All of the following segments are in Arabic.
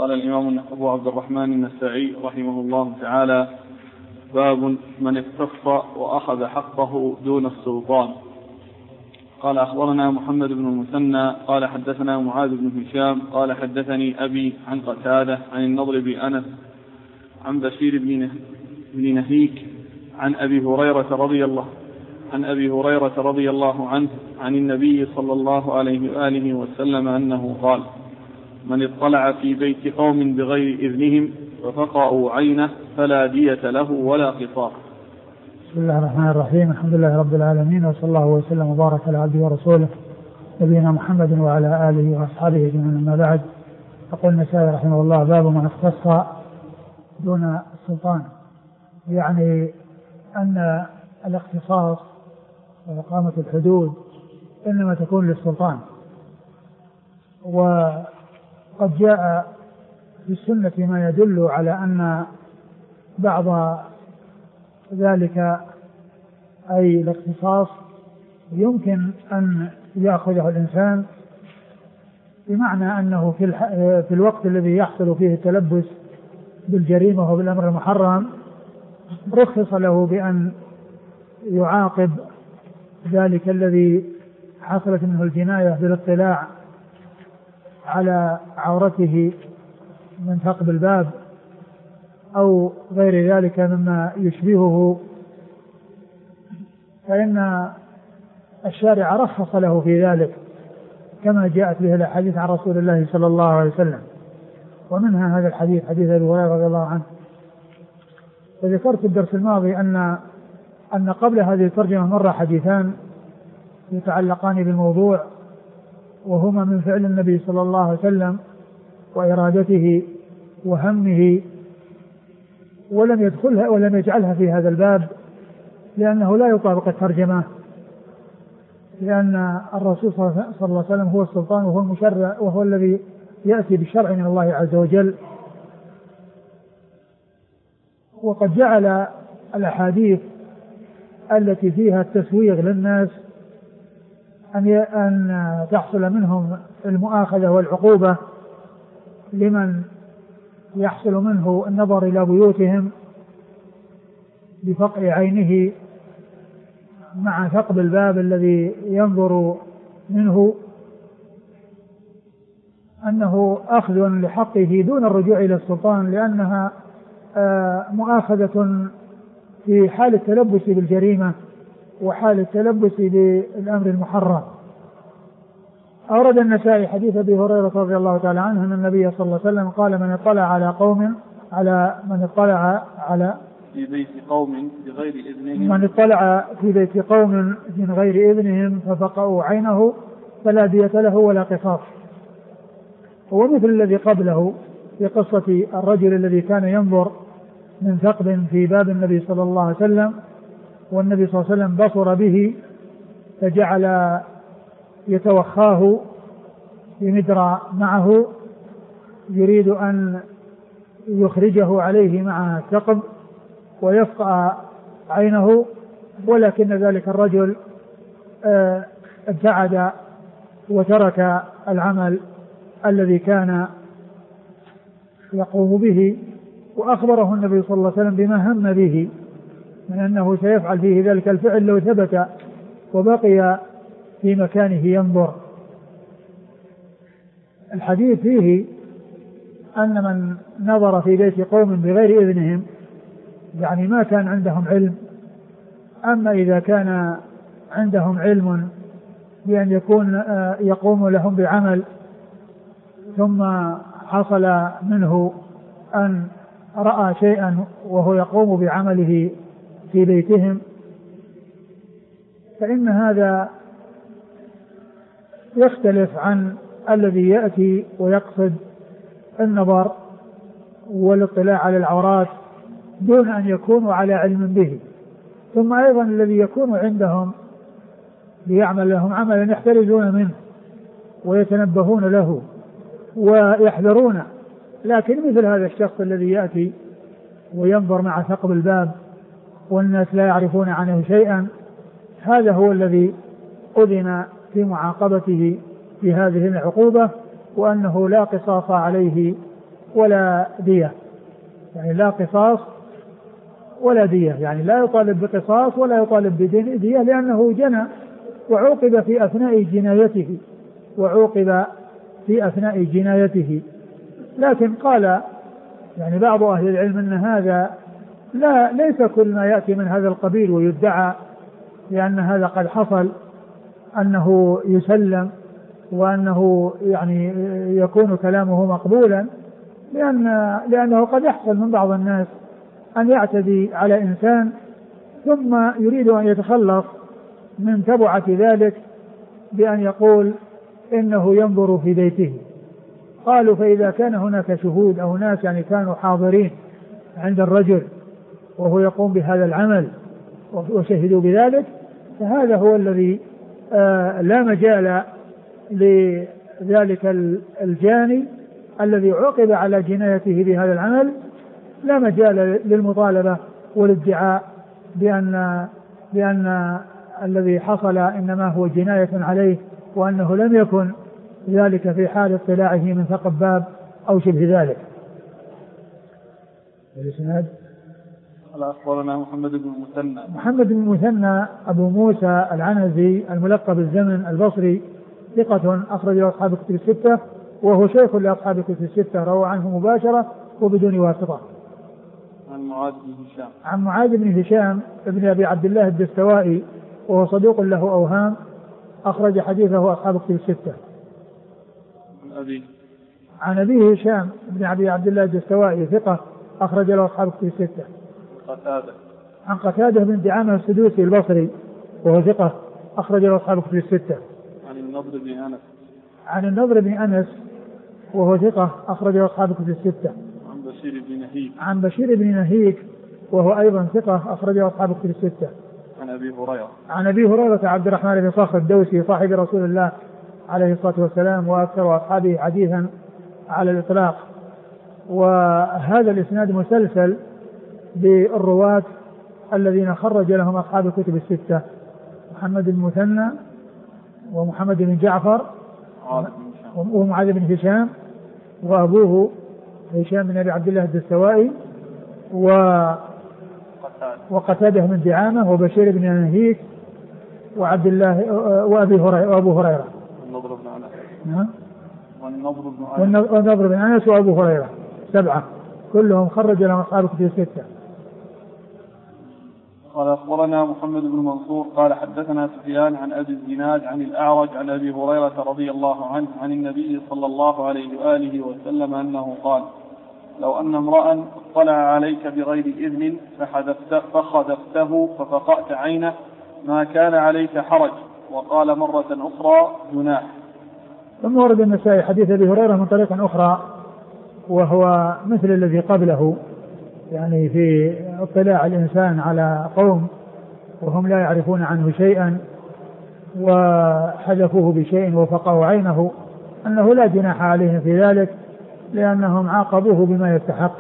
قال الإمام أبو عبد الرحمن النسائي رحمه الله تعالى: باب من اختص وأخذ حقه دون السلطان. قال أخبرنا محمد بن المثنى قال حدثنا معاذ بن هشام قال حدثني أبي عن قتادة عن النضر بن أنس عن بشير بن نهيك عن أبي هريرة رضي الله عنه عن النبي صلى الله عليه وآله وسلم أنه قال: من اطلع في بيت قوم بغير إذنهم ففقأوا عينه فلا دية له ولا قصاص. بسم الله الرحمن الرحيم. الحمد لله رب العالمين، وصلى الله وسلم وبارك على عبده ورسوله نبينا محمد وعلى آله وأصحابه أجمعين. أما بعد، يقول النسائي رحمه الله: باب من اختص دون السلطان. يعني أن الاختصاص وإقامة الحدود إنما تكون للسلطان، وقد جاء في السنة ما يدل على أن بعض ذلك أي الاختصاص يمكن أن يأخذه الإنسان، بمعنى أنه في الوقت الذي يحصل فيه التلبس بالجريمة وبالأمر المحرم رخص له بأن يعاقب ذلك الذي حصلت منه الجناية بالاطلاع على عورته من ثقب الباب أو غير ذلك مما يشبهه، فإن الشارع رخص له في ذلك كما جاءت به الأحاديث عن رسول الله صلى الله عليه وسلم. ومنها هذا الحديث، حديث أبي هريرة رضي الله عنه. وذكرت في الدرس الماضي أن قبل هذه الترجمة مر حديثان يتعلقان بالموضوع، وهما من فعل النبي صلى الله عليه وسلم وإرادته وهمه، ولم يجعلها في هذا الباب لأنه لا يطابق الترجمة، لأن الرسول صلى الله عليه وسلم هو السلطان وهو المشرع وهو الذي يأتي بالشرع من الله عز وجل. وقد جعل الأحاديث التي فيها التسويغ للناس أن تحصل منهم المؤاخذة والعقوبة لمن يحصل منه النظر إلى بيوتهم بفقع عينه مع ثقب الباب الذي ينظر منه، أنه أخذ لحقه دون الرجوع إلى السلطان، لأنها مؤاخذة في حال التلبس بالجريمة وحال التلبس بالأمر المحرم. أورد النسائي حديث أبي هريرة رضي الله تعالى عنه أن النبي صلى الله عليه وسلم قال: من اطلع في بيت قوم من غير إذنهم ففقأوا عينه فلا دية له ولا قصاص. هو مثل الذي قبله في قصة الرجل الذي كان ينظر من ثقب في باب النبي صلى الله عليه وسلم، والنبي صلى الله عليه وسلم بصر به فجعل يتوخاه بمدرى معه يريد أن يخرجه عليه مع ثقب ويفقع عينه، ولكن ذلك الرجل ابتعد وترك العمل الذي كان يقوم به، وأخبره النبي صلى الله عليه وسلم بما هم به من أنه سيفعل فيه ذلك الفعل لو ثبت وبقي في مكانه ينظر. الحديث فيه أن من نظر في بيت قوم بغير إذنهم يعني ما كان عندهم علم، أما إذا كان عندهم علم بأن يقوم لهم بعمل ثم حصل منه أن رأى شيئا وهو يقوم بعمله في بيتهم، فإن هذا يختلف عن الذي يأتي ويقصد النظر والاطلاع على العورات دون أن يكونوا على علم به. ثم أيضا الذي يكون عندهم ليعمل لهم عملا يحترزون منه ويتنبهون له ويحذرون، لكن مثل هذا الشخص الذي يأتي وينظر مع ثقب الباب والناس لا يعرفون عنه شيئا، هذا هو الذي أذن في معاقبته في هذه العقوبة، وأنه لا قصاص عليه ولا دية، يعني لا قصاص ولا دية، يعني لا يطالب بقصاص ولا يطالب بدية، لأنه جنى وعوقب في أثناء جنايته. لكن قال يعني بعض أهل العلم أن هذا ليس كل ما يأتي من هذا القبيل ويدعى لأن هذا قد حصل أنه يسلم وأنه يعني يكون كلامه مقبولا، لأنه قد يحصل من بعض الناس أن يعتدي على إنسان ثم يريد أن يتخلص من تبعة ذلك بأن يقول إنه ينظر في بيته. قالوا فإذا كان هناك شهود أو ناس يعني كانوا حاضرين عند الرجل وهو يقوم بهذا العمل وشهدوا بذلك، فهذا هو الذي لا مجال لذلك الجاني الذي عوقب على جنايته بهذا العمل، لا مجال للمطالبة والادعاء بأن الذي حصل إنما هو جناية عليه وأنه لم يكن ذلك في حال اطلاعه من ثقب باب أو شبه ذلك. الإسناد قال أخبرنا محمد بن المثنى أبو موسى العنزي الملقب بالزمن البصري، ثقة أخرج له أصحاب الكتب الستة، وهو شيخ لأصحاب الكتب الستة، روى عنه مباشرة وبدون واسطة. عن معاذ بن هشام ابن أبي عبد الله الدستوائي، وهو صدوق له أوهام، أخرج حديثه أصحاب الكتب الستة. عن أبي هشام ابن أبي عبد الله الدستوائي، ثقة أخرج له أصحاب الكتب الستة. عن قتادة بن دعامة السدوسي البصري، وهو ثقة أخرج له أصحاب الكتب الستة. عن النضر بن أنس وهو ثقة أخرج له أصحاب الكتب الستة. عن بشير بن نهيك وهو أيضا ثقة أخرج له أصحاب الكتب الستة. عن أبي هريرة عبد الرحمن بن صخر الدوسي صاحب رسول الله عليه الصلاة والسلام وأكثر أصحابه حديثا على الإطلاق. وهذا الإسناد مسلسل بالرواة الذين خرج لهم أصحاب الكتب الستة: محمد بن المثنى ومحمد بن جعفر ومعاذ بن هشام وأبوه هشام بن أبي عبد الله الدستوائي وقتادة بن دعامة وبشير بن نهيك وعبد الله وأبو هريرة والنضر بن أنس وأبو هريرة، 7 كلهم خرج لهم أصحاب الكتب الستة. قال أخبرنا محمد بن منصور قال حدثنا سفيان عن أبي الزناد عن الأعرج عن أبي هريرة رضي الله عنه عن النبي صلى الله عليه وآله وسلم أنه قال: لو أن امرأ اطلع عليك بغير إذن فخذفته ففقأت عينه ما كان عليك حرج. وقال مرة أخرى: جناح. ثم ورد النسائي حديث أبي هريرة من طريق أخرى وهو مثل الذي قبله، يعني في اطلاع الإنسان على قوم وهم لا يعرفون عنه شيئا وحذفوه بشيء وفقأوا عينه، أنه لا جناح عليهم في ذلك لأنهم عاقبوه بما يستحق.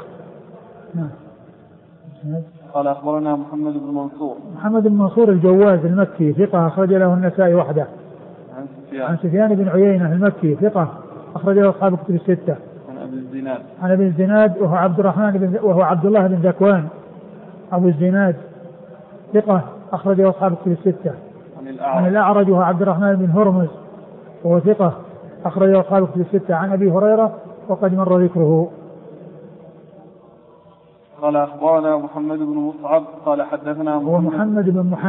قال أخبرنا محمد بن منصور الجواز المكي، ثقة أخرج له النسائي وحده. عن سفيان بن عيينة المكي، ثقة أخرج له أصحاب الكتب الستة. عن أبي الزناد وهو عبد الله بن ذكوان أبو الزناد، ثقة أخرج له أصحاب الكتب الستة. عن الأعرج وهو عبد الرحمن بن هرمز وهو ثقة أخرج له أصحاب الكتب الستة. عن أبي هريرة وقد مر ذكره. قال أخبرنا محمد بن مصعب قال حدثنا هو محمد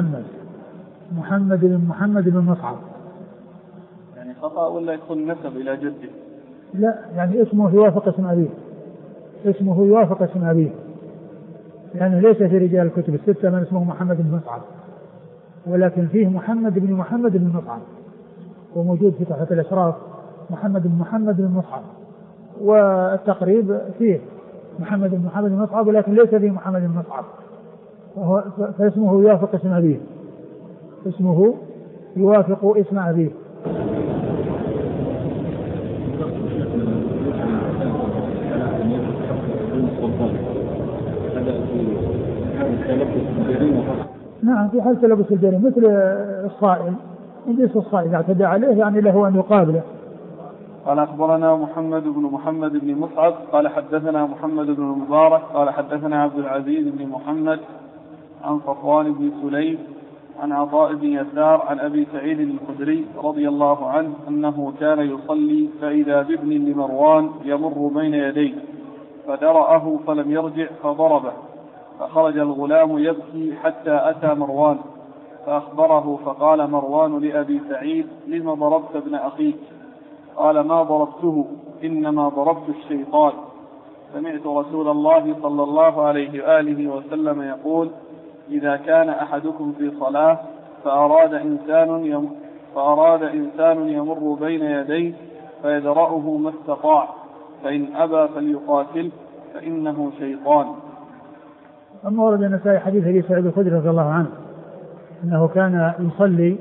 بن مصعب، يعني خطأ ولا يكون نسب إلى جده؟ لا، يعني اسمه يوافق اسم أبيه، لأنه ليس في رجال الكتب الستة من اسمه محمد بن مصعب، ولكن فيه محمد بن مصعب، وموجود في تحت الأشراف محمد بن مصعب، والتقريب فيه محمد بن مصعب ولكن ليس فيه محمد بن مصعب، فاسمه يوافق اسم أبيه، اسمه يوافق اسم أبيه. نعم، في حال تلبس الجريمة مثل الصائل، إن جلس الصائل اعتدى عليه يعني له أن يقابله، قال أخبرنا محمد بن مصعب قال حدثنا محمد بن المبارك قال حدثنا عبد العزيز بن محمد عن صفوان بن سليم عن عطاء بن يسار عن أبي سعيد الخدري رضي الله عنه أنه كان يصلي فإذا بابن لمروان يمر بين يديه فدرأه فلم يرجع فضربه، فخرج الغلام يبكي حتى أتى مروان فأخبره، فقال مروان لأبي سعيد: لم ضربت ابن أخيك؟ قال: ما ضربته، إنما ضربت الشيطان. سمعت رسول الله صلى الله عليه وآله وسلم يقول: إذا كان أحدكم في صلاة فأراد إنسان يمر بين يديه فيدرأه ما استطاع، فإن أبى فليقاتل فإنه شيطان. أما ورد النسائي حديث أبي سعيد الخدري رضي الله عنه أنه كان يصلي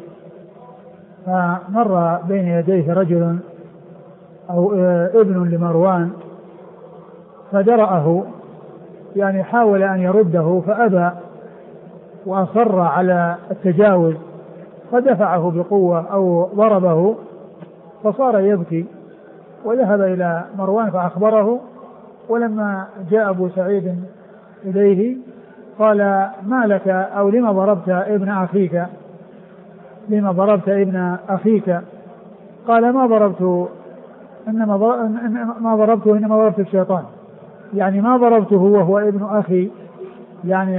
فمر بين يديه رجل أو ابن لمروان فدرأه، يعني حاول أن يرده فأبى وأصر على التجاوز فدفعه بقوة أو ضربه فصار يبكي، وذهب إلى مروان فأخبره. ولما جاء أبو سعيد إليه قال: ما لك أو لما ضربت ابن أخيك؟ لما ضربت ابن أخيك؟ قال: ما ضربته إنما ضربت الشيطان. يعني ما ضربته وهو ابن أخي يعني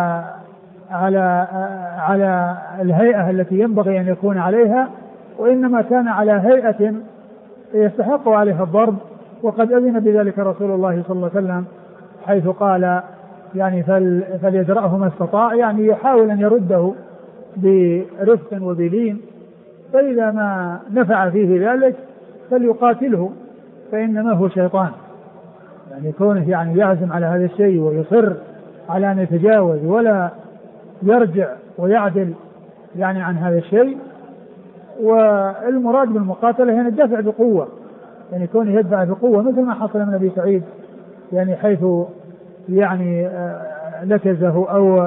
على الهيئة التي ينبغي أن يكون عليها، وإنما كان على هيئة يستحق عليها الضرب، وقد أذن بذلك رسول الله صلى الله عليه وسلم حيث قال يعني فليدرأه ما استطاع، يعني يحاول أن يرده برفق وبلين، فإذا ما نفع فيه ذلك فليقاتله فإنما هو شيطان. يعني كونه يعني يعزم على هذا الشيء ويصر على أن يتجاوز ولا يرجع ويعدل يعني عن هذا الشيء. والمراد بالمقاتلة هنا الدفع بقوة، يعني كونه يدفع بقوة مثل ما حصل من أبي سعيد، يعني حيث يعني لكزه أو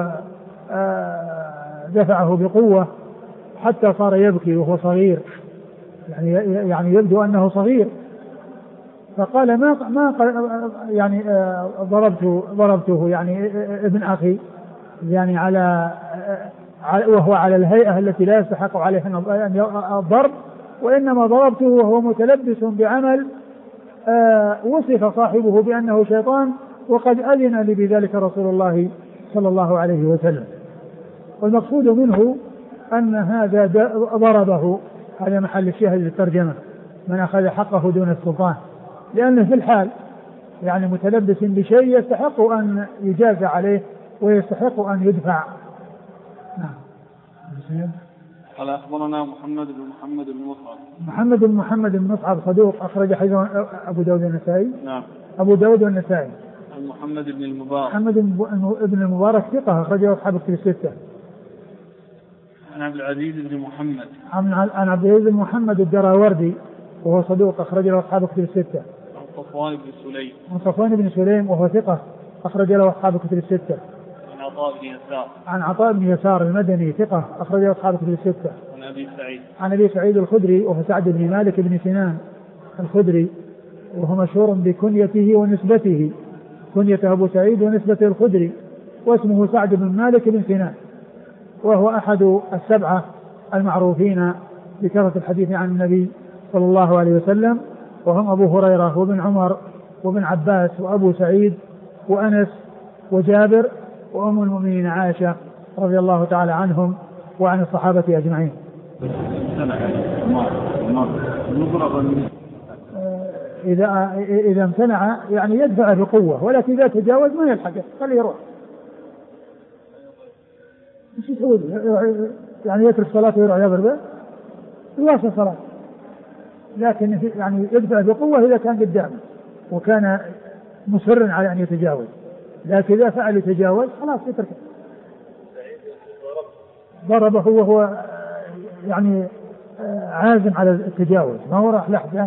دفعه بقوة حتى صار يبكي وهو صغير، يعني يبدو أنه صغير. فقال: ما يعني ضربته يعني ابن أخي يعني وهو على الهيئة التي لا يستحق عليها الضرب، وإنما ضربته وهو متلبس بعمل وصف صاحبه بأنه شيطان، وقد أذن لي بذلك رسول الله صلى الله عليه وسلم. والمقصود منه أن هذا ضربه، هذا محل الشاهد للترجمة، من أخذ حقه دون السلطان، لأنه في الحال يعني متلبس بشيء يستحق أن يجازى عليه ويستحق أن يدفع. نعم. قال أخبرنا محمد بن محمد بن مصعب صدوق أخرج حديثه أبو داود والنسائي. نعم. أبو داود والنسائي. محمد بن المبارك ثقة أخرجه أصحاب الكتب الستة. عن عبد العزيز بن محمد. عن عبد العزيز بن محمد الدراوردي وهو صدوق أخرجه أصحاب الكتب الستة. عن صفوان بن سليم وهو ثقة أخرج له أصحاب الكتب الستة. عن عطاء بن يسار المدني ثقة أخرج له أصحاب الكتب الستة. عن أبي سعيد الخدري وهو سعد بن مالك بن سنان الخدري، وهو مشهور بكنيته ونسبته، كنيته أبو سعيد ونسبته الخدري، واسمه سعد بن مالك بن سنان، وهو أحد السبعة المعروفين بكثرة الحديث عن النبي صلى الله عليه وسلم، وهم أبو هريرة وابن عمر وابن عباس وأبو سعيد وأنس وجابر وأم المؤمنين عائشة رضي الله تعالى عنهم وعن الصحابة أجمعين. إذا امتنع يعني يدفع بقوة، ولكن إذا تجاوز ما يلحقه خليه يروح. مش يسوي يعني يترك صلاة ويروح يضربه يواصل صلاة، لكن يعني يدفع بقوة إذا كان قدامه وكان مصر على أن يتجاوز، لكن إذا فعل يتجاوز خلاص يتركه. ضربه وهو يعني عازم على التجاوز، ما هو راح لحظة،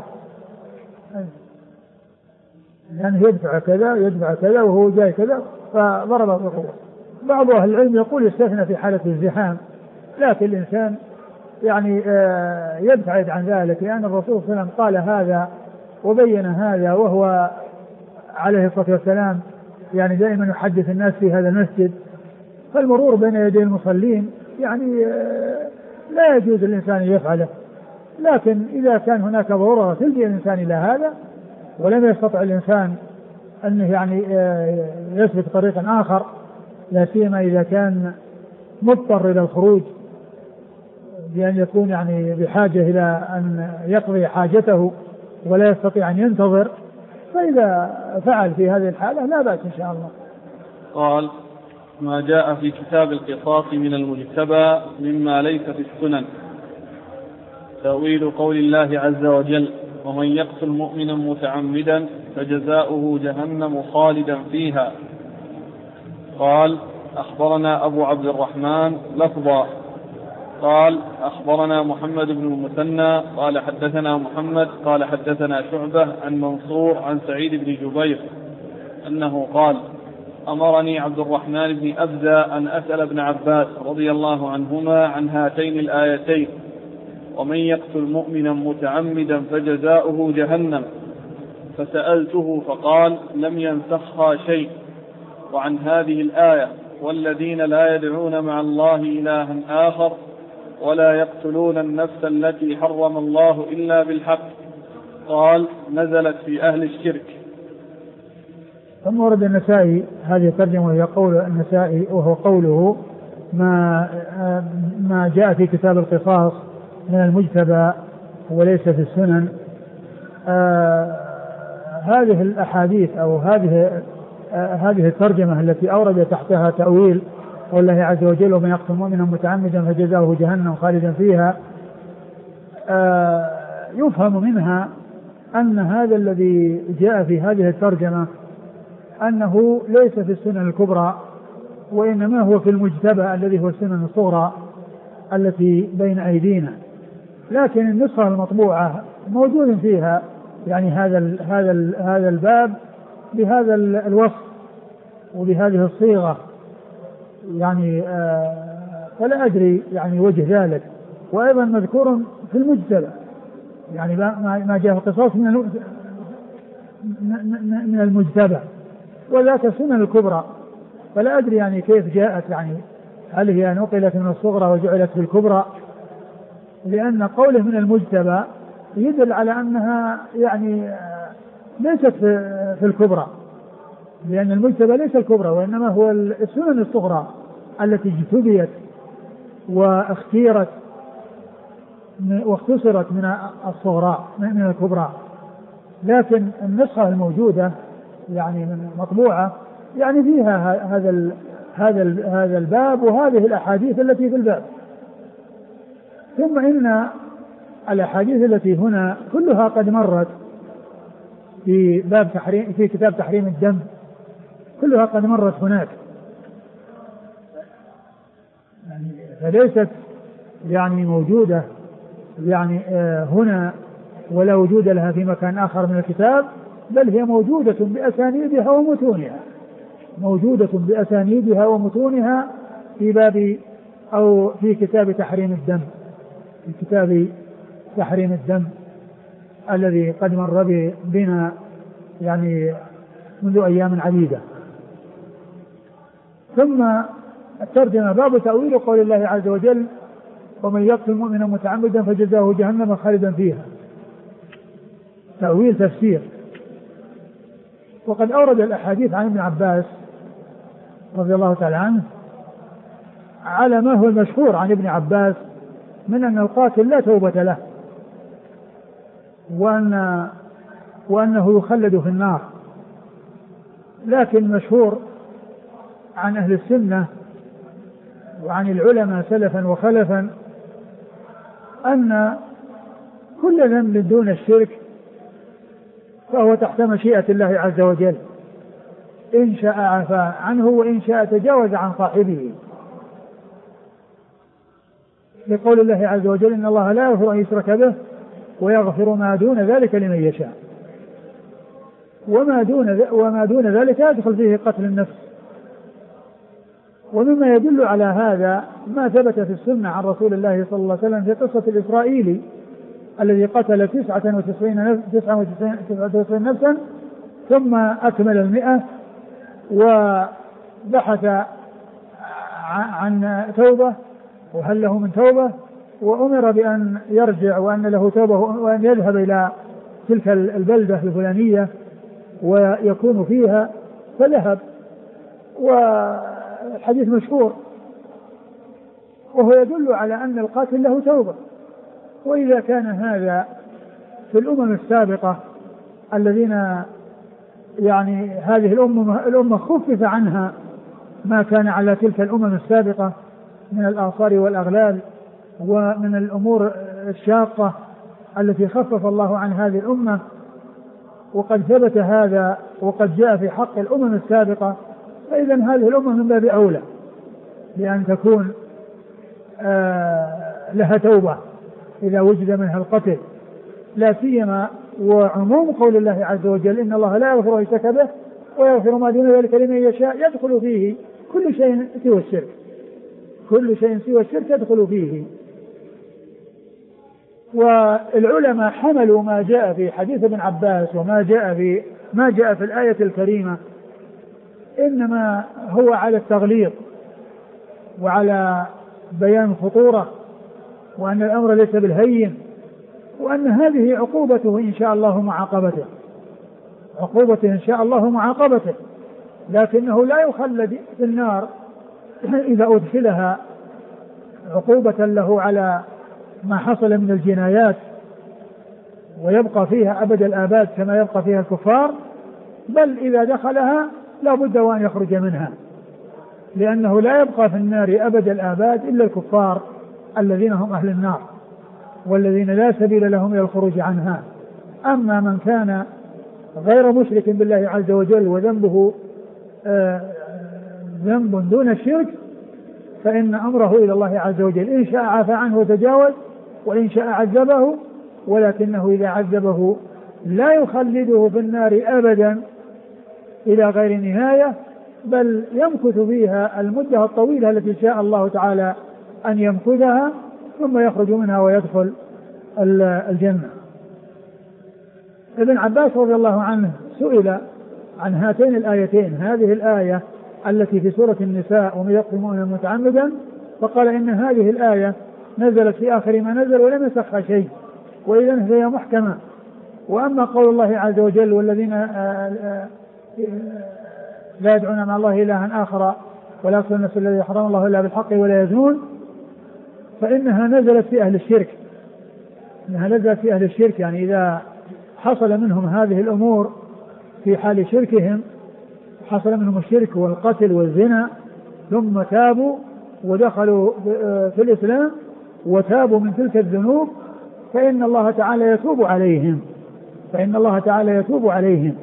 يعني يدفع كذا وهو جاي كذا فضربه بقوة. بعض أهل العلم يقول يستثنى في حالة الزحام، لكن الإنسان يعني يبتعد عن ذلك، لأن الرسول صلى الله عليه وسلم قال هذا وبين هذا، وهو عليه الصلاة والسلام يعني دائما يحدث الناس في هذا المسجد، فالمرور بين يدي المصلين يعني لا يجوز للإنسان يفعله، لكن إذا كان هناك ضرورة تلجئ الإنسان إلى هذا ولم يستطع الإنسان أنه يعني يسلك طريقا آخر، لا سيما إذا كان مضطر إلى الخروج بأن يكون يعني بحاجة إلى أن يقضي حاجته ولا يستطيع أن ينتظر، فإذا فعل في هذه الحالة لا بأس إن شاء الله. قال: ما جاء في كتاب القصاص من المجتبى مما ليس في السنن. تأويل قول الله عز وجل: ومن يقتل مؤمنا متعمدا فجزاؤه جهنم خالدا فيها. قال: أخبرنا أبو عبد الرحمن لفظا. قال: أخبرنا محمد بن المثنى قال حدثنا محمد قال حدثنا شعبة عن منصور عن سعيد بن جبير أنه قال: أمرني عبد الرحمن بن أبزة أن أسأل ابن عباس رضي الله عنهما عن هاتين الآيتين: ومن يقتل مؤمنا متعمدا فجزاؤه جهنم، فسألته فقال: لم ينسخها شيء. وعن هذه الآية: والذين لا يدعون مع الله إلها آخر ولا يقتلون النفس التي حرم الله إلا بالحق. قال: نزلت في أهل الشرك. ثم ورد النسائي هذه الترجمة، وهي قول النسائي وهو قوله: ما جاء في كتاب القصاص من المجتبى وليس في السنن. هذه الأحاديث أو هذه الترجمة التي أورد تحتها تأويل قول الله عز وجل: ومن يقتل مؤمنا متعمدا فجزاؤه جهنم خالدا فيها، يفهم منها أن هذا الذي جاء في هذه الترجمة أنه ليس في السنن الكبرى، وإنما هو في المجتبى الذي هو السنن الصغرى التي بين أيدينا، لكن النسخة المطبوعة موجود فيها يعني هذا الباب بهذا الوصف وبهذه الصيغة، يعني فلا أدري يعني وجه ذلك. وأيضا مذكور في المجتبى يعني ما جاء في القصاص من المجتبى، وذاك السنن الكبرى، فلا أدري يعني كيف جاءت، يعني هل هي نقلت من الصغرى وجعلت في الكبرى، لأن قوله من المجتبى يدل على أنها يعني ليست في الكبرى، لأن المجتبى ليس الكبرى وإنما هو السنن الصغرى التي اجتبيت واختصرت من الصغرى من الكبرى. لكن النسخة الموجودة يعني من مطبوعة يعني فيها هذا الباب وهذه الأحاديث التي في الباب. ثم إن الأحاديث التي هنا كلها قد مرت في باب في كتاب تحريم الدم، كلها قد مرت هناك، يعني فليست يعني موجودة يعني هنا ولا وجود لها في مكان آخر من الكتاب، بل هي موجودة بأسانيدها ومتونها في باب أو في كتاب تحريم الدم، في كتاب تحريم الدم الذي قد مر بنا يعني منذ أيام عديدة. ثم الترجمة: باب تأويل قول الله عز وجل: ومن يقتل مؤمنا متعمدا فجزاؤه جهنم خالدا فيها. تأويل تفسير. وقد أورد الأحاديث عن ابن عباس رضي الله تعالى عنه على ما هو المشهور عن ابن عباس من أن القاتل لا توبة له، وأنه يخلد في النار. لكن مشهور عن أهل السنة وعن العلماء سلفا وخلفا أن كل ذنب دون الشرك فهو تحت مشيئة الله عز وجل، إن شاء عفا عنه وإن شاء تجاوز عن صاحبه، لقول الله عز وجل: إن الله لا يغفر أن يشرك به ويغفر ما دون ذلك لمن يشاء. وما دون ذلك يدخل فيه قتل النفس. ومما يدل على هذا ما ثبت في السنة عن رسول الله صلى الله عليه وسلم في قصة الإسرائيلي الذي قتل 99 نفسا ثم أكمل 100 وبحث عن توبة وهل له من توبة، وأمر بأن يرجع وأن له توبة وأن يذهب إلى تلك البلدة الفلانية ويكون فيها، فذهب. والحديث مشهور وهو يدل على أن القاتل له توبة. وإذا كان هذا في الأمم السابقة الذين يعني هذه الأمة خفف عنها ما كان على تلك الأمم السابقة من الآثار والأغلال ومن الأمور الشاقة التي خفف الله عن هذه الأمة، وقد ثبت هذا وقد جاء في حق الأمم السابقة، فإذا هذه الأمة من باب أولى بأن تكون لها توبة إذا وجد منها القتل، لا سيما وعموم قول الله عز وجل إن الله لا يغفر أن يشرك به ويغفر ما دون ذلك لمن يشاء، يدخل فيه كل شيء سوى الشرك، كل شيء سوى الشرك يدخل فيه. والعلماء حملوا ما جاء في حديث ابن عباس وما جاء في الآية الكريمة إنما هو على التغليظ وعلى بيان خطورة، وأن الأمر ليس بالهين، وأن هذه عقوبته إن شاء الله معاقبته، عقوبته إن شاء الله معاقبته، لكنه لا يخلد في النار إذا أدخلها عقوبة له على ما حصل من الجنايات ويبقى فيها أبد الآباد كما يبقى فيها الكفار، بل إذا دخلها لا بد وأن يخرج منها، لأنه لا يبقى في النار أبد الآباد إلا الكفار الذين هم أهل النار والذين لا سبيل لهم إلى الخروج عنها. أما من كان غير مشرك بالله عز وجل وذنبه ذنب دون الشرك فإن أمره إلى الله عز وجل، إن شاء عفى عنه وتجاوز وإن شاء عذبه، ولكنه إذا عذبه لا يخلده في النار أبدا إلى غير نهاية، بل يمكث فيها المدة الطويلة التي شاء الله تعالى أن يمكثها ثم يخرج منها ويدخل الجنة. ابن عباس رضي الله عنه سئل عن هاتين الآيتين، هذه الآية التي في سورة النساء ومن يقتل مؤمنا متعمدا، فقال إن هذه الآية نزلت في آخر ما نزل ولم ينسخها شيء وإذا هي محكمة. وأما قول الله عز وجل والذين لا يدعون مع الله إلها آخر ولا يقتلون النفس الذي حرم الله إلا بالحق ولا يزنون، فإنها نزلت في أهل الشرك، إنها نزلت في أهل الشرك، يعني إذا حصل منهم هذه الأمور في حال شركهم، حصل منهم الشرك والقتل والزنا ثم تابوا ودخلوا في الإسلام وتابوا من تلك الذنوب، فإن الله تعالى يتوب عليهم، فإن الله تعالى يتوب عليهم.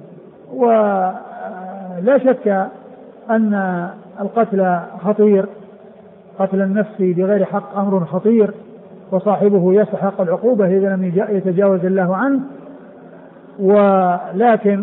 ولا شك أن القتل خطير، قتل النفس بغير حق أمر خطير، وصاحبه يستحق العقوبة إذا لم يتجاوز الله عنه. ولكن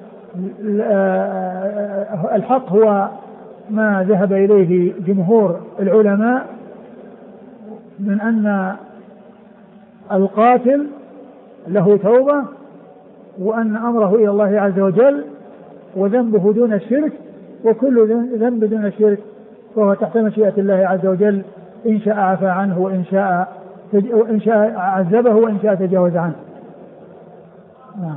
الحق هو ما ذهب إليه جمهور العلماء من أن القاتل له توبة وأن أمره إلى الله عز وجل وذنبه دون الشرك، وكل ذنب دون الشرك فهو تحت مشيئة الله عز وجل، إن شاء عفى عنه وإن شاء عذبه وإن شاء تجاوز عنه. نعم.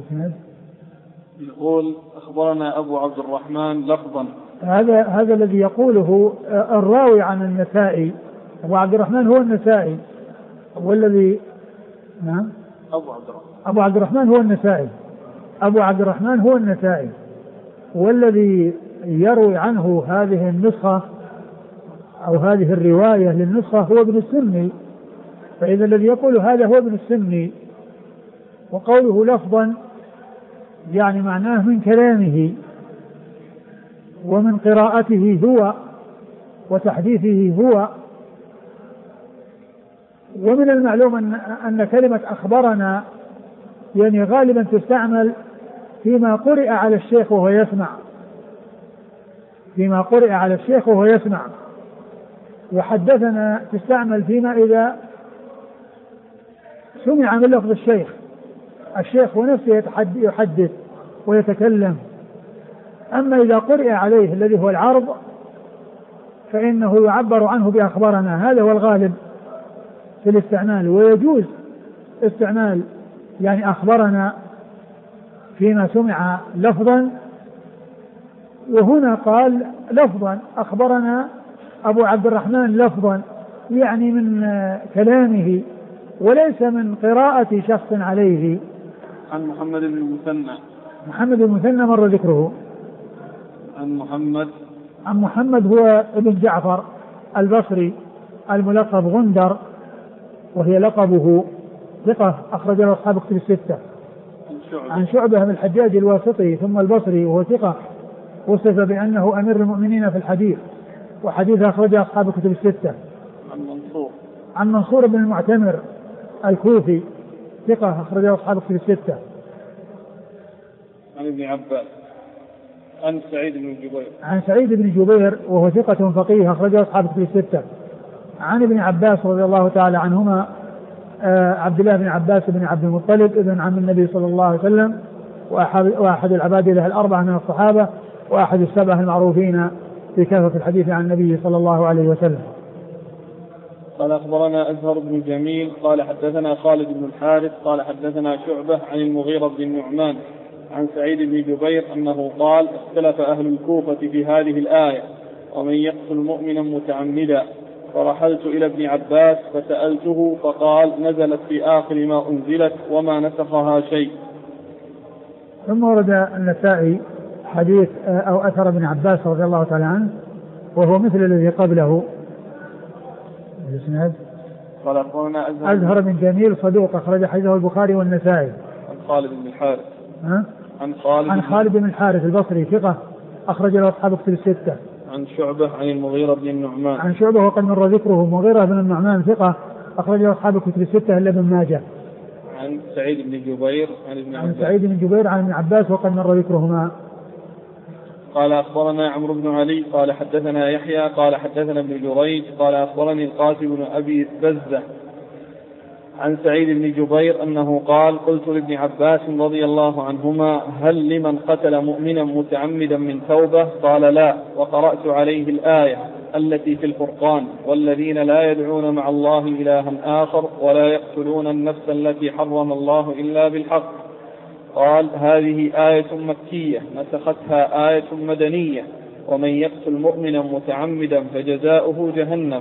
يقول أخبرنا أبو عبد الرحمن لفظا، هذا الذي يقوله الراوي عن النسائي، أبو عبد الرحمن هو النسائي والذي نعم أبو عبد الرحمن هو النسائي، أبو عبد الرحمن هو النسائي، والذي يروي عنه هذه النسخة أو هذه الرواية للنسخة هو ابن السني، فإذا الذي يقول هذا هو ابن السني، وقوله لفظا يعني معناه من كلامه ومن قراءته هو وتحديثه هو. ومن المعلوم أن كلمة أخبرنا يعني غالبا تستعمل فيما قرئ على الشيخ وهو يسمع، فيما قرئ على الشيخ وهو يسمع، وحدثنا تستعمل فيما إذا سمع من لفظ الشيخ ونفسه يحدث ويتكلم. أما إذا قرئ عليه الذي هو العرض فإنه يعبر عنه بأخبارنا، هذا هو الغالب في الاستعمال. ويجوز استعمال يعني أخبرنا فيما سمع لفظا، وهنا قال لفظا أخبرنا أبو عبد الرحمن لفظا، يعني من كلامه وليس من قراءة شخص عليه. عن محمد بن المثنى. محمد بن المثنى مر ذكره. عن محمد هو ابن جعفر البصري الملقب غندر، وهي لقبه، ثقة أخرج له أصحاب كتب الستة. عن شعبة بن الحجاج الواسطي ثم البصري، وهو ثقة وصف بأنه أمير المؤمنين في الحديث، وحديثه أخرج أصحاب كتب الستة. عن منصور بن المعتمر الكوفي، ثقة أخرج أصحاب كتب الستة. عن ابن عباس. عن سعيد بن جبير وهو ثقة فقيه أخرج أصحاب كتب الستة. عن ابن عباس رضي الله تعالى عنهما، عبد الله بن عباس بن عبد المطلب ابن عم النبي صلى الله عليه وسلم، وأحد العباد له الأربعة من الصحابة، وأحد السبعة المعروفين بكثرة الحديث عن النبي صلى الله عليه وسلم. قال أخبرنا أزهر بن جميل قال حدثنا خالد بن الحارث قال حدثنا شعبة عن المغيرة بن النعمان عن سعيد بن جبير أنه قال اختلف أهل الكوفة في هذه الآية ومن يقتل مؤمنا متعمدا، فرحلت إلى ابن عباس فسألته فقال نزلت في آخر ما أنزلت وما نسخها شيء. ثم ورد النسائي حديث أو أثر ابن عباس رضي الله تعالى عنه وهو مثل الذي قبله. قال أخبرنا أزهر بن جميل صدوق أخرج حديثه البخاري والنسائي. عن خالد بن الحارث. عن خالد بن الحارث البصري ثقة أخرج له أصحاب كتب الستة. عن شعبة عن المغيرة بن النعمان. عن شعبة وقد مر ذكره. مغيرة بن النعمان ثقة أخرج له أصحاب كتب الستة إلا ابن ماجه. عن سعيد بن جبير عن ابن عباس وقد مر ذكرهما. قال أخبرنا عمرو بن علي قال حدثنا يحيى قال حدثنا ابن جريج قال أخبرني القاسم بن أبي بزة عن سعيد بن جبير أنه قال قلت لابن عباس رضي الله عنهما هل لمن قتل مؤمنا متعمدا من توبة؟ قال لا، وقرأت عليه الآية التي في الفرقان والذين لا يدعون مع الله إلها آخر ولا يقتلون النفس التي حرم الله إلا بالحق. قال هذه آية مكية نسختها آية مدنية ومن يقتل مؤمنا متعمدا فجزاؤه جهنم.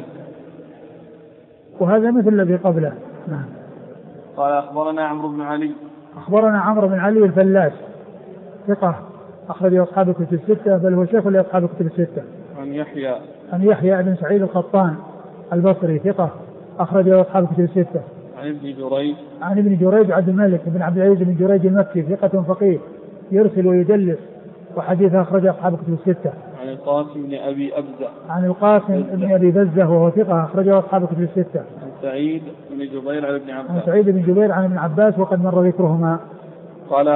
وهذا مثل الذي قبله. نعم. قال أخبرنا عمرو بن علي الفلاس ثقة أخرج أصحاب كتب الستة، بل هو شيخ لأصحاب كتب الستة. عن يحيى بن سعيد القطان البصري ثقة أخرج أصحاب كتب الستة. عن ابن جريج عبد الملك بن عبد العزيز بن جريج المكي ثقة فقيه يرسل ويدلس، وحديث أخرج أصحاب كتب الستة. عن القاسم بن أبي بزة وهو ثقة أخرج أصحاب كتب الستة. عن سعيد بن جبير عن ابن عباس وقد مر ذكرهما. قال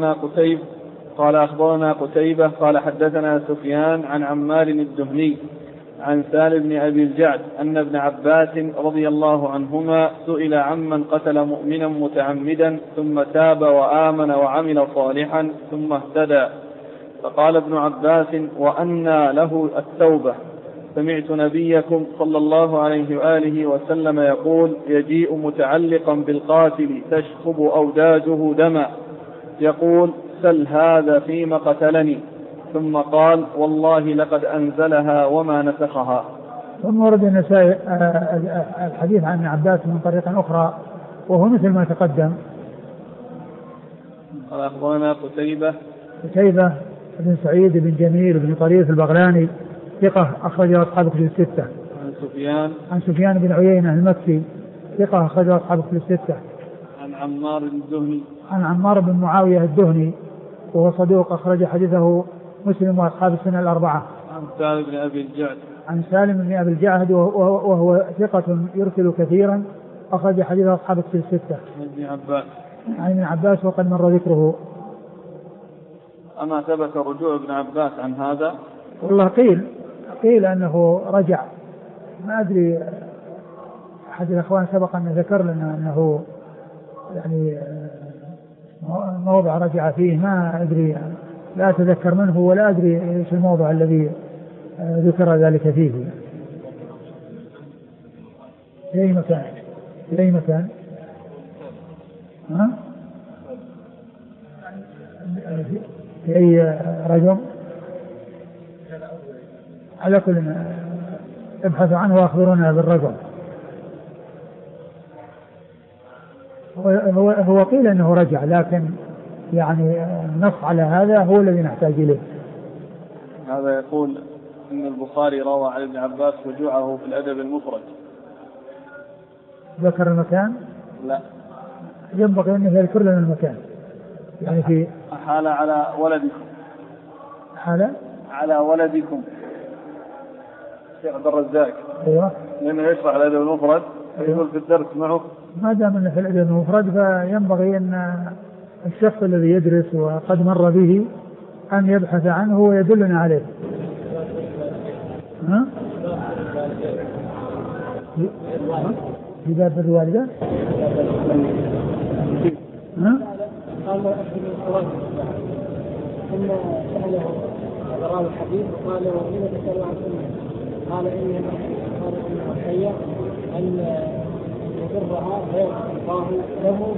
أخبرنا قتيبة قال حدثنا سفيان عن عمار الدهني عن سالم بن أبي الجعد أن ابن عباس رضي الله عنهما سئل عمن قتل مؤمنا متعمدا ثم تاب وآمن وعمل صالحا ثم اهتدى، فقال ابن عباس وأنى له التوبة؟ سمعت نبيكم صلى الله عليه وآله وسلم يقول يجيء متعلقا بالقاتل تشخب أوداجه دما يقول سل هذا فيما قتلني، ثم قال والله لقد أنزلها وما نسخها. ثم ورد النسائي الحديث عن ابن عباس من طريق أخرى وهو مثل ما تقدم. قال أخبرنا قتيبة بن سعيد بن جميل بن طريف البغلاني ثقة أخرج أصحاب كتب الستة. عن سفيان بن عيينة المكي ثقة أخرج أصحاب كتب الستة. عن عمار بن معاوية الدهني وهو صدوق أخرج حديثه مسلم وأصحاب السنة الأربعة. عن سالم بن أبي الجعد وهو ثقة يرسل كثيرا أخرج حديث أصحاب الكتب الستة. عن ابن عباس وقد مر ذكره. أما ثبت رجوع ابن عباس عن هذا؟ والله قيل أنه رجع، ما أدري، أحد الأخوان سبق أن ذكر لنا أنه يعني موضع رجع فيه ما أدري، لا أتذكر منه ولا أدري إيش الموضع الذي ذكر ذلك فيه. في أي مكان؟ في أي مكان؟ في أي رجل؟ على كل ابحثوا عنه وأخبرونا بالرجل. هو قيل أنه رجع، لكن يعني النص على هذا هو الذي نحتاج إليه. هذا يقول إن البخاري روى عن ابن عباس رجوعه في الأدب المفرد. ذكر المكان؟ لا، ينبغي أن يذكر لنا المكان. يعني في حال على ولدكم. حال على ولدكم شيخ عبد الرزاق. أيوة. لأنه يشرح الأدب المفرد يقول في الدرس معه. ما دام أنه في الأدب المفرد فينبغي أن الشخص الذي يدرس وقد مر به أن يبحث عنه ويدلنا عليه. ها؟ في باب الوالدة؟ ها؟ ثم سأله راوي الحديث وقال لما تسأل عن أمه؟ قال إنها حية أن يضرها فيغفر الله له.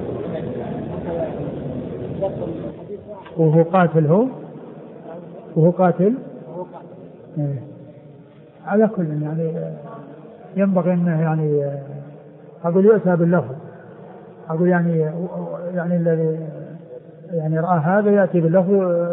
وهو قاتل وهو قاتل على كل يعني ينبغي أنه يعني أقول يؤتى باللفظ، أقول يعني الذي يعني رأى هذا يأتي باللفظ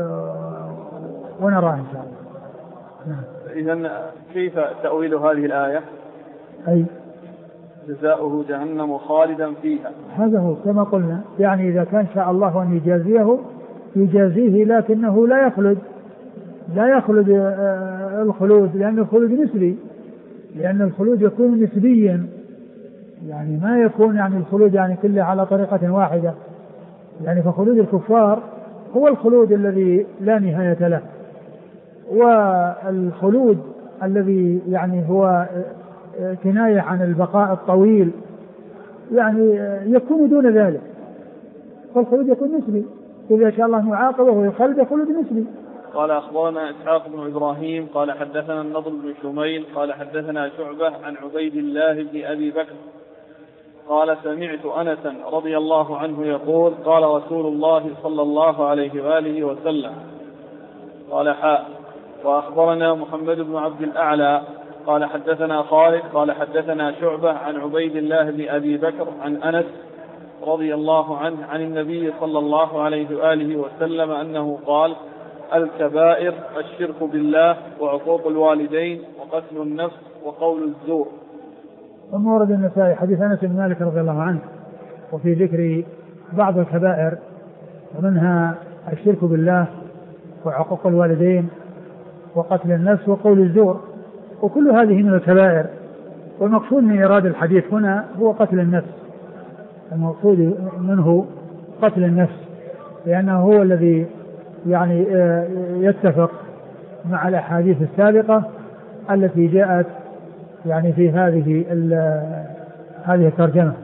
ونراه إن شاء الله. إذن كيف تأويل هذه الآية؟ أي جزاؤه جهنم خالدا فيها. هذا هو كما قلنا، يعني إذا كان شاء الله أن يجازيه لكنه لا يخلد الخلود، لأن الخلود نسبي، لأن الخلود يكون نسبيا، يعني ما يكون يعني الخلود يعني كله على طريقة واحدة. يعني فخلود الكفار هو الخلود الذي لا نهاية له، والخلود الذي يعني هو كناية عن البقاء الطويل يعني يكون دون ذلك، فالخلود يكون نسبي، إذا شاء الله معاقبه ويخلد خلود نسبي. قال أخبرنا إسحاق بن إبراهيم قال حدثنا النضر بن شميل قال حدثنا شعبة عن عبيد الله بن أبي بكر قال سمعت أنسا رضي الله عنه يقول قال رسول الله صلى الله عليه وآله وسلم قال وأخبرنا محمد بن عبد الأعلى قال حدثنا خالد قال حدثنا شعبة عن عبيد الله بن أبي بكر عن أنس رضي الله عنه عن النبي صلى الله عليه وآله وسلم أنه قال الكبائر الشرك بالله وعقوق الوالدين وقتل النفس وقول الزور. ثم ورد النسائي حديث أنس بن مالك رضي الله عنه وفي ذكر بعض الكبائر ومنها الشرك بالله وعقوق الوالدين وقتل النفس وقول الزور، وكل هذه من الكبائر، والمقصود من إيراد الحديث هنا هو قتل النفس، المقصود منه قتل النفس، لأنه هو الذي يعني يتفق مع الأحاديث السابقة التي جاءت يعني في هذه الترجمة.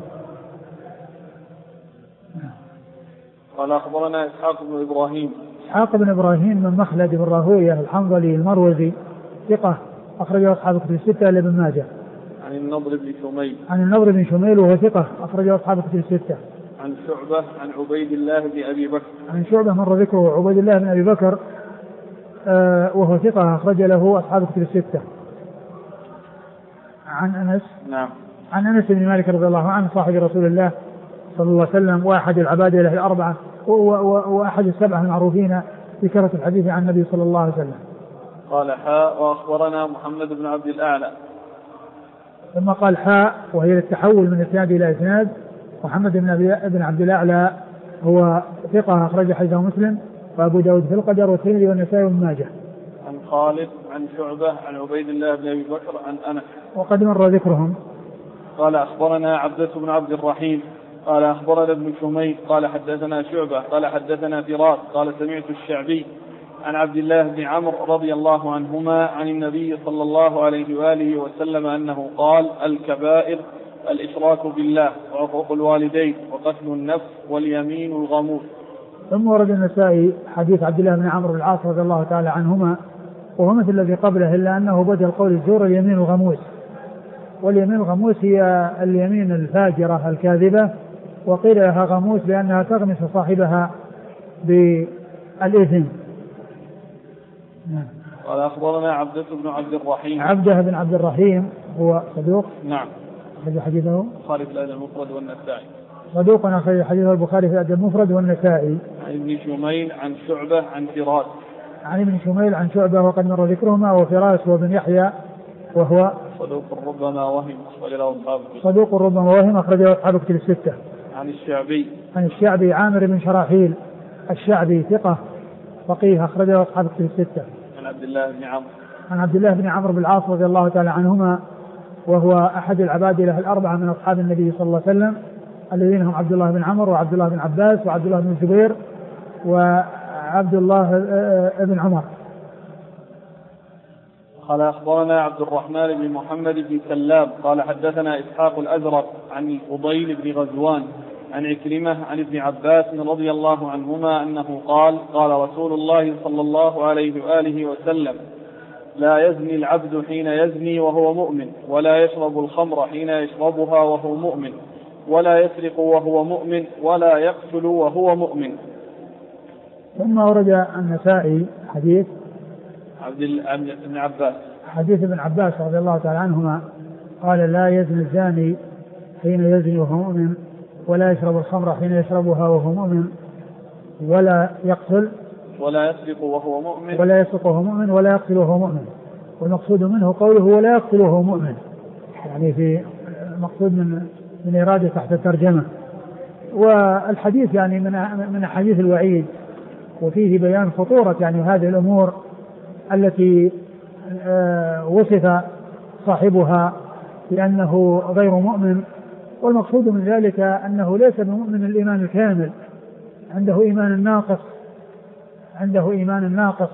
قال أخبرنا إسحاق بن إبراهيم. إسحاق بن إبراهيم من مخلد بن راهوية الحنظلي المروزي ثقة أخرجه أصحاب الكتب الستة إلا ابن ماجه. عن النضر بن شميل. عن النضر بن شميل وهو ثقة أخرجه أصحاب الكتب الستة. عن شعبة عن عبيد الله بن أبي بكر. عن شعبة مر ذكره عبيد الله بن أبي بكر وهو ثقة أخرج له أصحاب الكتب الستة. عن أنس. نعم. عن أنس بن مالك رضي الله عنه صاحب رسول الله صلى الله عليه وسلم وأحد العبادة له الأربعة وأحد السبعة المعروفين بكثرة الحديث عن النبي صلى الله عليه وسلم. قال وأخبرنا محمد بن عبد الأعلى. ثم قال وهي للتحول من إسناد إلى إسناد. محمد بن عبد الأعلى هو ثقة أخرج حديثه مسلم وأبو داود في القدر والترمذي والنسائي وابن ماجه. عن خالد عن شعبة عن عبيد الله بن أبي بكر عن أنس وقد مر ذكرهم. قال أخبرنا عبدة بن عبد الرحيم قال أخبرنا ابن شميل قال حدثنا شعبة قال حدثنا فراس قال سمعت الشعبي عن عبد الله بن عمرو رضي الله عنهما عن النبي صلى الله عليه وآله وسلم أنه قال الكبائر الإشراك بالله وعقوق الوالدين وقتل النفس واليمين الغموس. ثم ورد النسائي حديث عبد الله بن عمرو بن العاص رضي الله تعالى عنهما وهو مثل الذي قبله إلا أنه بدل قول الزور اليمين الغموس. واليمين الغموس هي اليمين الفاجرة الكاذبة وقيل لها غموس لأنها تغمس صاحبها بالإثم. قال أخبرنا عبدة بن عبد الرحيم. عبده بن عبد الرحيم هو صدوق. نعم. أخرج حديثه البخاري في الأدب المفرد والنسائي. صدوق أخرج حديثه البخاري في الأدب المفرد والنسائي. عن ابن شميل عن شعبة عن فراس. عن ابن شميل عن شعبة وقد مر ذكرهما وفراس وابن يحيى وهو صدوق ربما وهم أخرج له أصحاب الكتب. صدوق ربما وهم أخرج له أصحاب الكتب الستة. عن الشعبي. عن الشعبي عامر بن شراحيل الشعبي ثقة فقيه أخرج له أصحاب الكتب الستة. عن عبد الله بن عمرو. عن عبد الله بن عمرو بن العاص رضي الله تعالى عنهما وهو أحد العبادلة الأربعة من أصحاب النبي صلى الله عليه وسلم الذين هم عبد الله بن عمرو وعبد الله بن عباس وعبد الله بن الزبير وعبد الله بن عمر. قال أخبرنا عبد الرحمن بن محمد بن سلام قال حدثنا إسحاق الأزرق عن الفضيل بن غزوان عن عكرمة عن ابن عباس رضي الله عنهما أنه قال قال رسول الله صلى الله عليه وآله وسلم لا يزني العبد حين يزني وهو مؤمن ولا يشرب الخمر حين يشربها وهو مؤمن ولا يسرق وهو مؤمن ولا يقتل وهو مؤمن. ثم ورد النسائي حديث ابن عباس حديث ابن عباس رضي الله تعالى عنهما قال لا يزني الزاني حين يزني وهو مؤمن ولا يشرب الخمر حين يشربها وهو مؤمن ولا يقتل ولا يسرق وهو مؤمن ولا يقتل وهو مؤمن. والمقصود منه قوله ولا يقتل وهو مؤمن يعني في مقصود من إرادة تحت الترجمة. والحديث يعني من حديث الوعيد وفيه بيان خطورة يعني هذه الأمور التي وصف صاحبها بأنه غير مؤمن. والمقصود من ذلك أنه ليس بمؤمن الإيمان الكامل عنده إيمان ناقص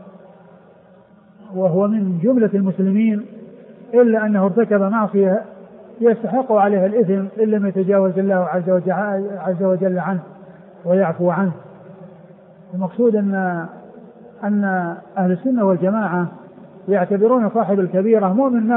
وهو من جملة المسلمين إلا أنه ارتكب معصية يستحق عليها الإثم إن لم يتجاوز الله عز وجل عنه ويعفو عنه. المقصود أن أهل السنة والجماعة يعتبرون صاحب الكبيرة مؤمن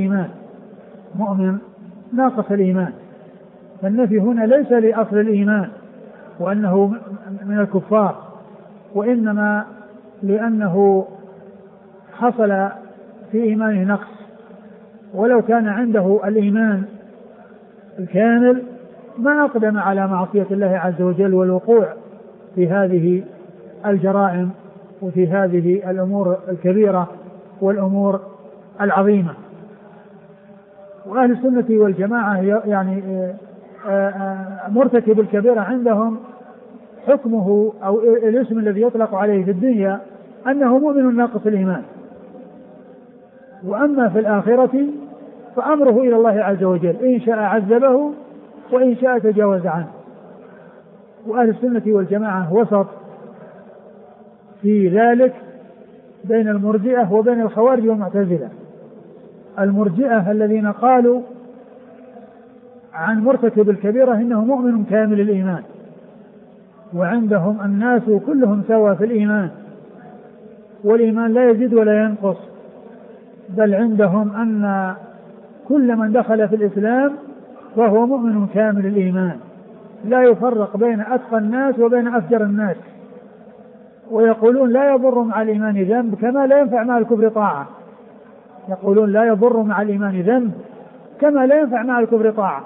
ناقص الإيمان. فالنفي هنا ليس لأصل الإيمان وأنه من الكفار وإنما لأنه حصل في إيمانه نقص. ولو كان عنده الإيمان الكامل ما أقدم على معصية الله عز وجل والوقوع في هذه الجرائم وفي هذه الأمور الكبيرة والأمور العظيمة. وأهل السنة والجماعة يعني مرتكب الكبيرة عندهم حكمه أو الاسم الذي يطلق عليه في الدنيا أنه مؤمن ناقص الإيمان. وأما في الآخرة فأمره إلى الله عز وجل إن شاء عذبه وإن شاء تجاوز عنه. وأهل السنة والجماعة وسط في ذلك بين المرجئة وبين الخوارج والمعتزلة. المرجئة الذين قالوا عن مرتكب الكبيرة إنه مؤمن كامل الإيمان وعندهم الناس كلهم سوا في الإيمان والإيمان لا يزيد ولا ينقص، بل عندهم أن كل من دخل في الإسلام فهو مؤمن كامل الإيمان لا يفرق بين أتقى الناس وبين أفجر الناس. ويقولون لا يضر مع الإيمان ذنب كما لا ينفع مع الكفر طاعة. يقولون لا يضر مع الإيمان ذنب كما لا ينفع مع الكفر طاعة.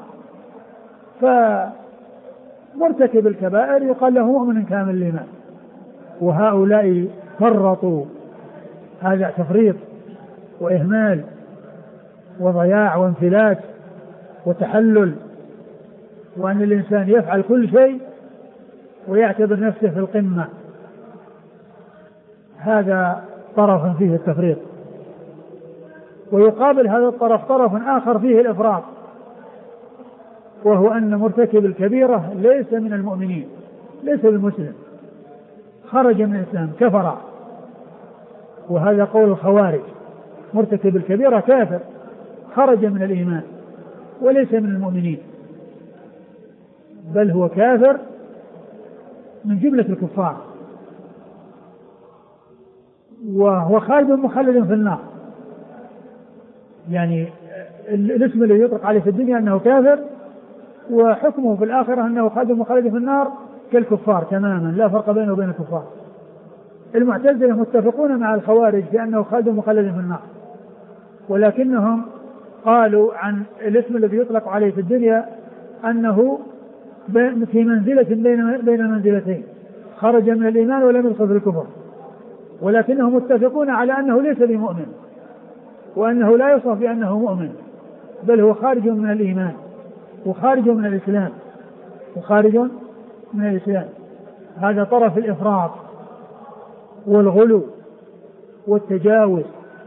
فمرتكب الكبائر يقال له مؤمن كامل الإيمان. وهؤلاء فرطوا، هذا تفريط وإهمال وضياع وانفلات وتحلل، وأن الإنسان يفعل كل شيء ويعتبر نفسه في القمة، هذا طرف فيه التفريط. ويقابل هذا الطرف طرف آخر فيه الإفراط، وهو أن مرتكب الكبيرة ليس من المؤمنين، ليس بالمسلم، خرج من الإسلام كفر. وهذا قول الخوارج، مرتكب الكبيرة كافر خرج من الإيمان. وليس من المؤمنين، بل هو كافر من جملة الكفار، وهو خالد مخلد في النار. يعني الاسم الذي يطلق عليه في الدنيا أنه كافر، وحكمه في الآخرة أنه خالد مخلد في النار كالكفار تماما، لا فرق بينه وبين الكفار. المعتزلة متفقون مع الخوارج بأنه خالد مخلد في النار، ولكنهم قالوا عن الاسم الذي يطلق عليه في الدنيا أنه في منزلة بين منزلتين، خرج من الإيمان ولم يدخل في الكفر، ولكنهم متفقون على أنه ليس بمؤمن، وأنه لا يوصف بأنه مؤمن، بل هو خارج من الإيمان وخارج من الإسلام وخارج من الإسلام. هذا طرف الإفراط والغلو والتجاوز.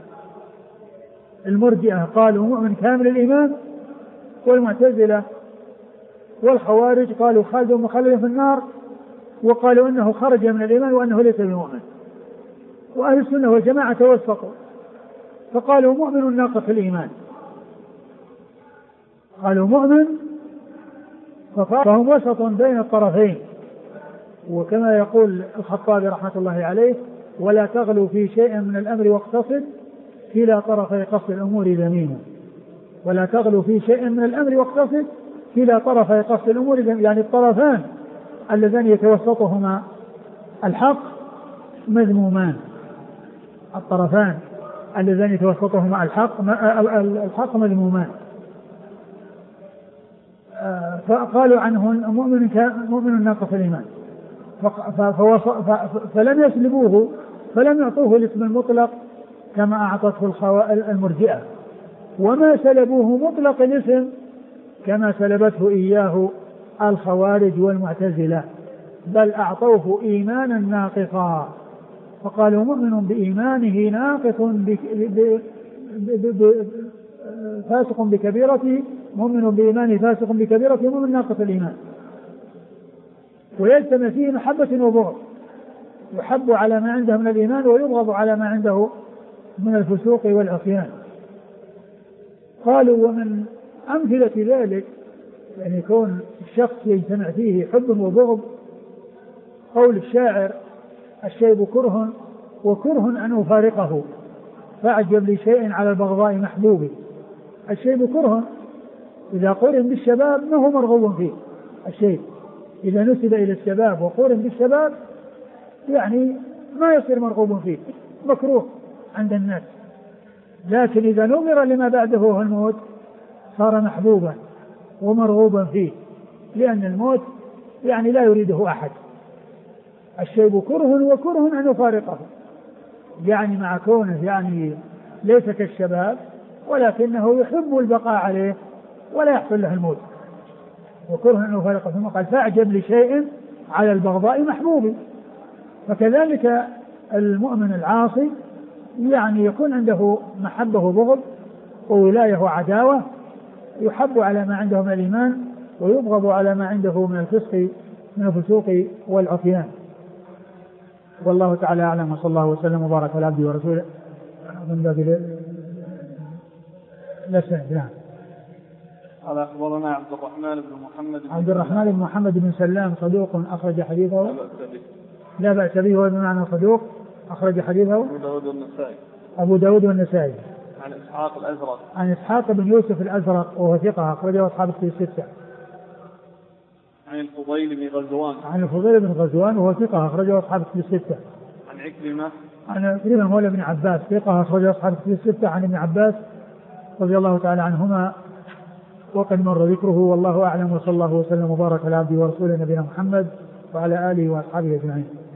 المرجئة قالوا مؤمن كامل الإيمان، والمعتزلة والخوارج قالوا خالد مخلد في النار، وقالوا أنه خرج من الإيمان وأنه ليس بمؤمن. وأهل السنة والجماعة توسطوا فقالوا مؤمن ناقص الإيمان، قالوا مؤمن، فهم وسط بين الطرفين. وكما يقول الخطابي رحمة الله عليه: ولا تغلوا في شيء من الأمر واقتصد، كلا طرفي قصد الأمور ذميم. ولا تغلوا في شيء من الأمر واقتصد، كلا طرفي قصد الأمور ذميم، يعني الطرفان اللذان يتوسطهما الحق مذمومان، الطرفان اللذان يتوسطهما الحق مذمومان. فقالوا عنه مؤمن ناقص الإيمان، فلم يسلبوه، فلم يعطوه الاسم المطلق كما أعطته المرجئة، وما سلبوه مطلق الاسم كما سلبته إياه الخوارج والمعتزلة، بل أعطوه إيمانا ناقصا، فقالوا مؤمن بإيمانه ناقص فاسق بكبيرته، مؤمن بإيمانه فاسق بكبيرته، مؤمن ناقص الإيمان. ويلتم فيه محبة وبغض، يحب على ما عنده من الإيمان ويبغض على ما عنده من الفسوق والعصيان. قالوا ومن أمثلة ذلك يعني يكون الشخص يجتمع فيه حب وبغض، قول الشاعر: الشيب كره وكره أن أفارقه، فأعجب لشيء على البغضاء محبوبي. الشيب كره إذا قرن بالشباب ما هو مرغوب فيه، الشيب إذا نسب إلى الشباب وقرن بالشباب يعني ما يصير مرغوب فيه، مكروه عند الناس. لكن إذا نظر لما بعده هو الموت صار محبوبا ومرغوبا فيه، لأن الموت يعني لا يريده أحد. الشيب كره وكره أن يفارقه، يعني مع كونه يعني ليس كالشباب، ولكنه يحب البقاء عليه ولا يحصل له الموت، وكره أن يفارقه. ثم قال: فأعجب لشيء على البغضاء محبوب. فكذلك المؤمن العاصي يعني يكون عنده محبة وبغض وولاية وعداوة، يحب على ما عنده من الإيمان ويبغض على ما عنده من الفسق من الفسوق والعصيان. والله تعالى أعلم، وصلى الله وسلم وبارك على عبده ورسوله. من باب نعم. قال أخبرنا عبد الرحمن بن محمد بن سلام صدوق أخرج حديثه لا بأس به، هو بمعنى صدوق أخرج حديثه أبو داود والنسائي. عن إسحاق بن يوسف الأزرق وهو ثقة أخرجه أصحاب الكتب الستة. عن الفضيل بن غزوان وهو ثقة أخرجه أصحاب الكتب الستة. عن عكرمة مولى ابن عباس ثقة أخرجه أصحاب الكتب الستة. عن ابن عباس رضي الله تعالى عنهما وقد مر ذكره، والله أعلم، وصلى الله وسلم وبارك على عبده ورسوله نبينا محمد وعلى آله وأصحابه أجمعين.